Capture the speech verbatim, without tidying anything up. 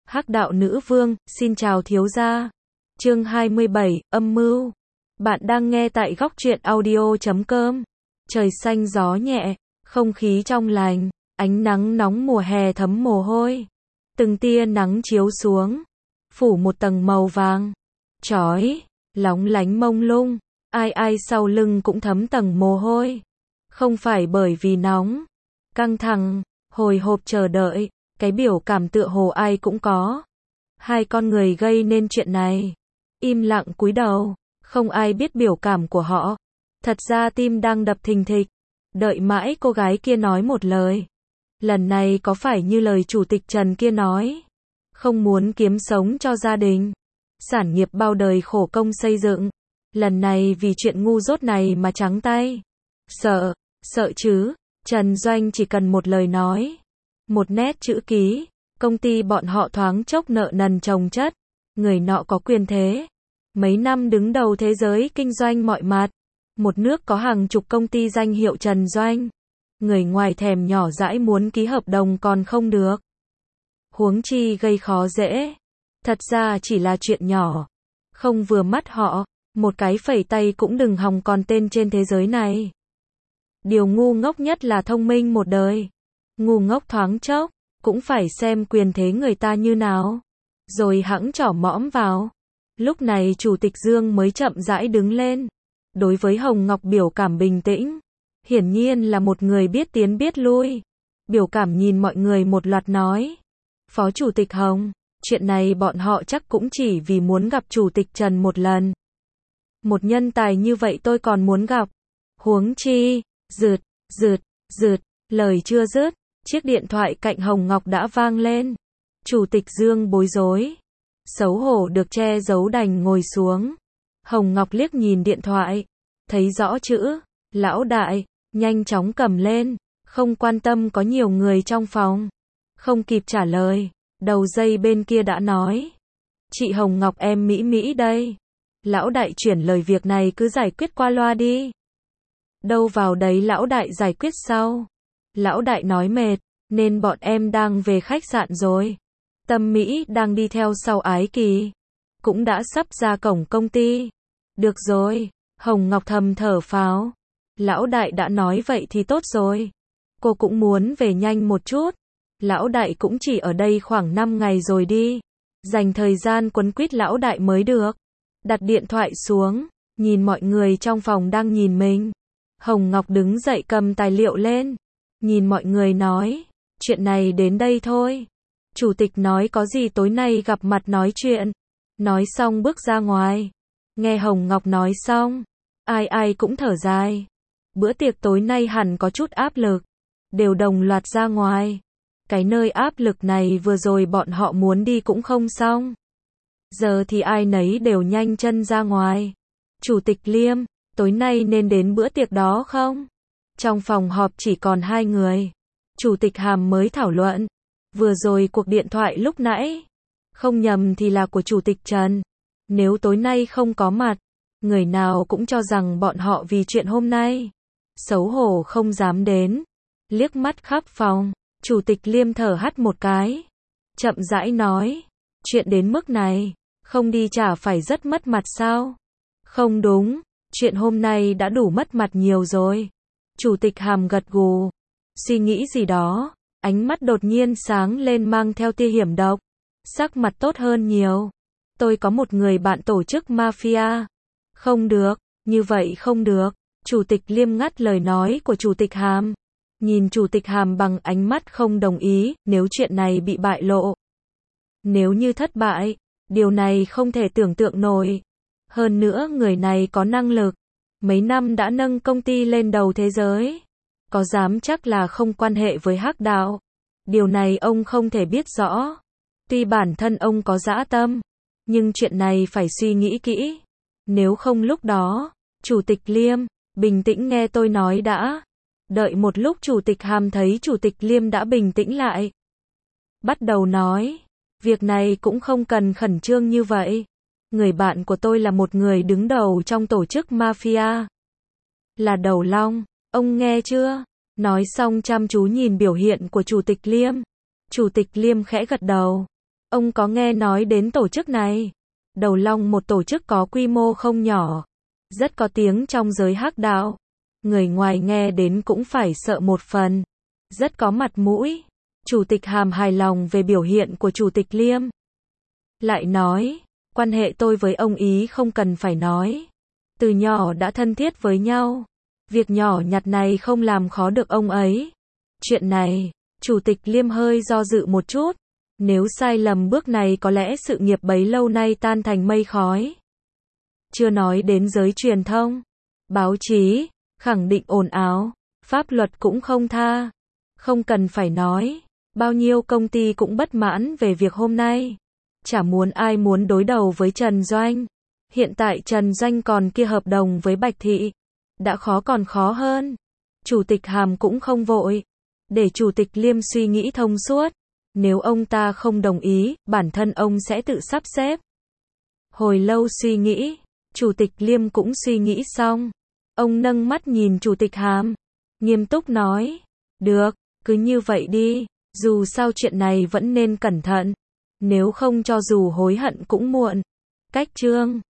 Hắc đạo nữ vương, xin chào thiếu gia. Chương hai mươi bảy, âm mưu. Bạn đang nghe tại góc truyện audio chấm com. Trời xanh gió nhẹ, không khí trong lành, ánh nắng nóng mùa hè thấm mồ hôi. Từng tia nắng chiếu xuống, phủ một tầng màu vàng, chói, lóng lánh mông lung, ai ai sau lưng cũng thấm tầng mồ hôi. Không phải bởi vì nóng, căng thẳng, hồi hộp chờ đợi, cái biểu cảm tựa hồ ai cũng có. Hai con người gây nên chuyện này, im lặng cúi đầu, không ai biết biểu cảm của họ. Thật ra tim đang đập thình thịch, đợi mãi cô gái kia nói một lời. Lần này có phải như lời chủ tịch Trần kia nói, không muốn kiếm sống cho gia đình, sản nghiệp bao đời khổ công xây dựng, lần này vì chuyện ngu dốt này mà trắng tay. Sợ, sợ chứ, Trần Doanh chỉ cần một lời nói, một nét chữ ký, công ty bọn họ thoáng chốc nợ nần chồng chất, người nọ có quyền thế, mấy năm đứng đầu thế giới kinh doanh mọi mặt, một nước có hàng chục công ty danh hiệu Trần Doanh, người ngoài thèm nhỏ dãi muốn ký hợp đồng còn không được. Huống chi gây khó dễ, thật ra chỉ là chuyện nhỏ, không vừa mắt họ, một cái phẩy tay cũng đừng hòng còn tên trên thế giới này. Điều ngu ngốc nhất là thông minh một đời, ngu ngốc thoáng chốc, cũng phải xem quyền thế người ta như nào, rồi hẵng trỏ mõm vào. Lúc này Chủ tịch Dương mới chậm rãi đứng lên, đối với Hồng Ngọc biểu cảm bình tĩnh, hiển nhiên là một người biết tiến biết lui. Biểu cảm nhìn mọi người một loạt nói, Phó Chủ tịch Hồng, chuyện này bọn họ chắc cũng chỉ vì muốn gặp Chủ tịch Trần một lần. Một nhân tài như vậy tôi còn muốn gặp. Huống chi, rượt, rượt, rượt, lời chưa dứt, chiếc điện thoại cạnh Hồng Ngọc đã vang lên. Chủ tịch Dương bối rối, xấu hổ được che giấu đành ngồi xuống. Hồng Ngọc liếc nhìn điện thoại, thấy rõ chữ, lão đại, nhanh chóng cầm lên, không quan tâm có nhiều người trong phòng. Không kịp trả lời, đầu dây bên kia đã nói, chị Hồng Ngọc em Mỹ Mỹ đây. Lão đại chuyển lời việc này cứ giải quyết qua loa đi. Đâu vào đấy lão đại giải quyết sau. Lão đại nói mệt, nên bọn em đang về khách sạn rồi. Tâm Mỹ đang đi theo sau Ái Kỳ, cũng đã sắp ra cổng công ty. Được rồi, Hồng Ngọc thầm thở phào. Lão đại đã nói vậy thì tốt rồi. Cô cũng muốn về nhanh một chút. Lão đại cũng chỉ ở đây khoảng năm ngày rồi đi. Dành thời gian quấn quýt lão đại mới được. Đặt điện thoại xuống, nhìn mọi người trong phòng đang nhìn mình. Hồng Ngọc đứng dậy cầm tài liệu lên, nhìn mọi người nói, chuyện này đến đây thôi. Chủ tịch nói có gì tối nay gặp mặt nói chuyện. Nói xong bước ra ngoài. Nghe Hồng Ngọc nói xong, ai ai cũng thở dài. Bữa tiệc tối nay hẳn có chút áp lực, đều đồng loạt ra ngoài. Cái nơi áp lực này vừa rồi bọn họ muốn đi cũng không xong. Giờ thì ai nấy đều nhanh chân ra ngoài. Chủ tịch Liêm, tối nay nên đến bữa tiệc đó không? Trong phòng họp chỉ còn hai người. Chủ tịch Hàm mới thảo luận. Vừa rồi cuộc điện thoại lúc nãy, không nhầm thì là của Chủ tịch Trần. Nếu tối nay không có mặt, người nào cũng cho rằng bọn họ vì chuyện hôm nay xấu hổ không dám đến. Liếc mắt khắp phòng, Chủ tịch Liêm thở hắt một cái, chậm rãi nói, chuyện đến mức này, không đi chả phải rất mất mặt sao? Không đúng, chuyện hôm nay đã đủ mất mặt nhiều rồi. Chủ tịch Hàm gật gù, suy nghĩ gì đó, ánh mắt đột nhiên sáng lên mang theo tia hiểm độc, sắc mặt tốt hơn nhiều. Tôi có một người bạn tổ chức mafia. Không được, như vậy không được. Chủ tịch Liêm ngắt lời nói của Chủ tịch Hàm, nhìn Chủ tịch Hàm bằng ánh mắt không đồng ý. Nếu chuyện này bị bại lộ, nếu như thất bại, điều này không thể tưởng tượng nổi. Hơn nữa người này có năng lực, mấy năm đã nâng công ty lên đầu thế giới, có dám chắc là không quan hệ với hắc đạo. Điều này ông không thể biết rõ. Tuy bản thân ông có dã tâm, nhưng chuyện này phải suy nghĩ kỹ. Nếu không lúc đó, Chủ tịch Liêm, bình tĩnh nghe tôi nói đã. Đợi một lúc Chủ tịch Hàm thấy Chủ tịch Liêm đã bình tĩnh lại, bắt đầu nói, việc này cũng không cần khẩn trương như vậy. Người bạn của tôi là một người đứng đầu trong tổ chức mafia. Là đầu long, ông nghe chưa? Nói xong chăm chú nhìn biểu hiện của Chủ tịch Liêm. Chủ tịch Liêm khẽ gật đầu. Ông có nghe nói đến tổ chức này? Đầu Long một tổ chức có quy mô không nhỏ, rất có tiếng trong giới hắc đạo. Người ngoài nghe đến cũng phải sợ một phần, rất có mặt mũi. Chủ tịch Hàm hài lòng về biểu hiện của Chủ tịch Liêm. Lại nói, quan hệ tôi với ông ý không cần phải nói. Từ nhỏ đã thân thiết với nhau. Việc nhỏ nhặt này không làm khó được ông ấy. Chuyện này, Chủ tịch Liêm hơi do dự một chút. Nếu sai lầm bước này có lẽ sự nghiệp bấy lâu nay tan thành mây khói. Chưa nói đến giới truyền thông, báo chí, khẳng định ồn ào, pháp luật cũng không tha. Không cần phải nói, bao nhiêu công ty cũng bất mãn về việc hôm nay. Chả muốn ai muốn đối đầu với Trần Doanh. Hiện tại Trần Doanh còn kia hợp đồng với Bạch Thị. Đã khó còn khó hơn. Chủ tịch Hàm cũng không vội. Để Chủ tịch Liêm suy nghĩ thông suốt. Nếu ông ta không đồng ý, bản thân ông sẽ tự sắp xếp. Hồi lâu suy nghĩ, Chủ tịch Liêm cũng suy nghĩ xong. Ông nâng mắt nhìn Chủ tịch Hàm, nghiêm túc nói, được, cứ như vậy đi, dù sao chuyện này vẫn nên cẩn thận, nếu không cho dù hối hận cũng muộn. Cách chương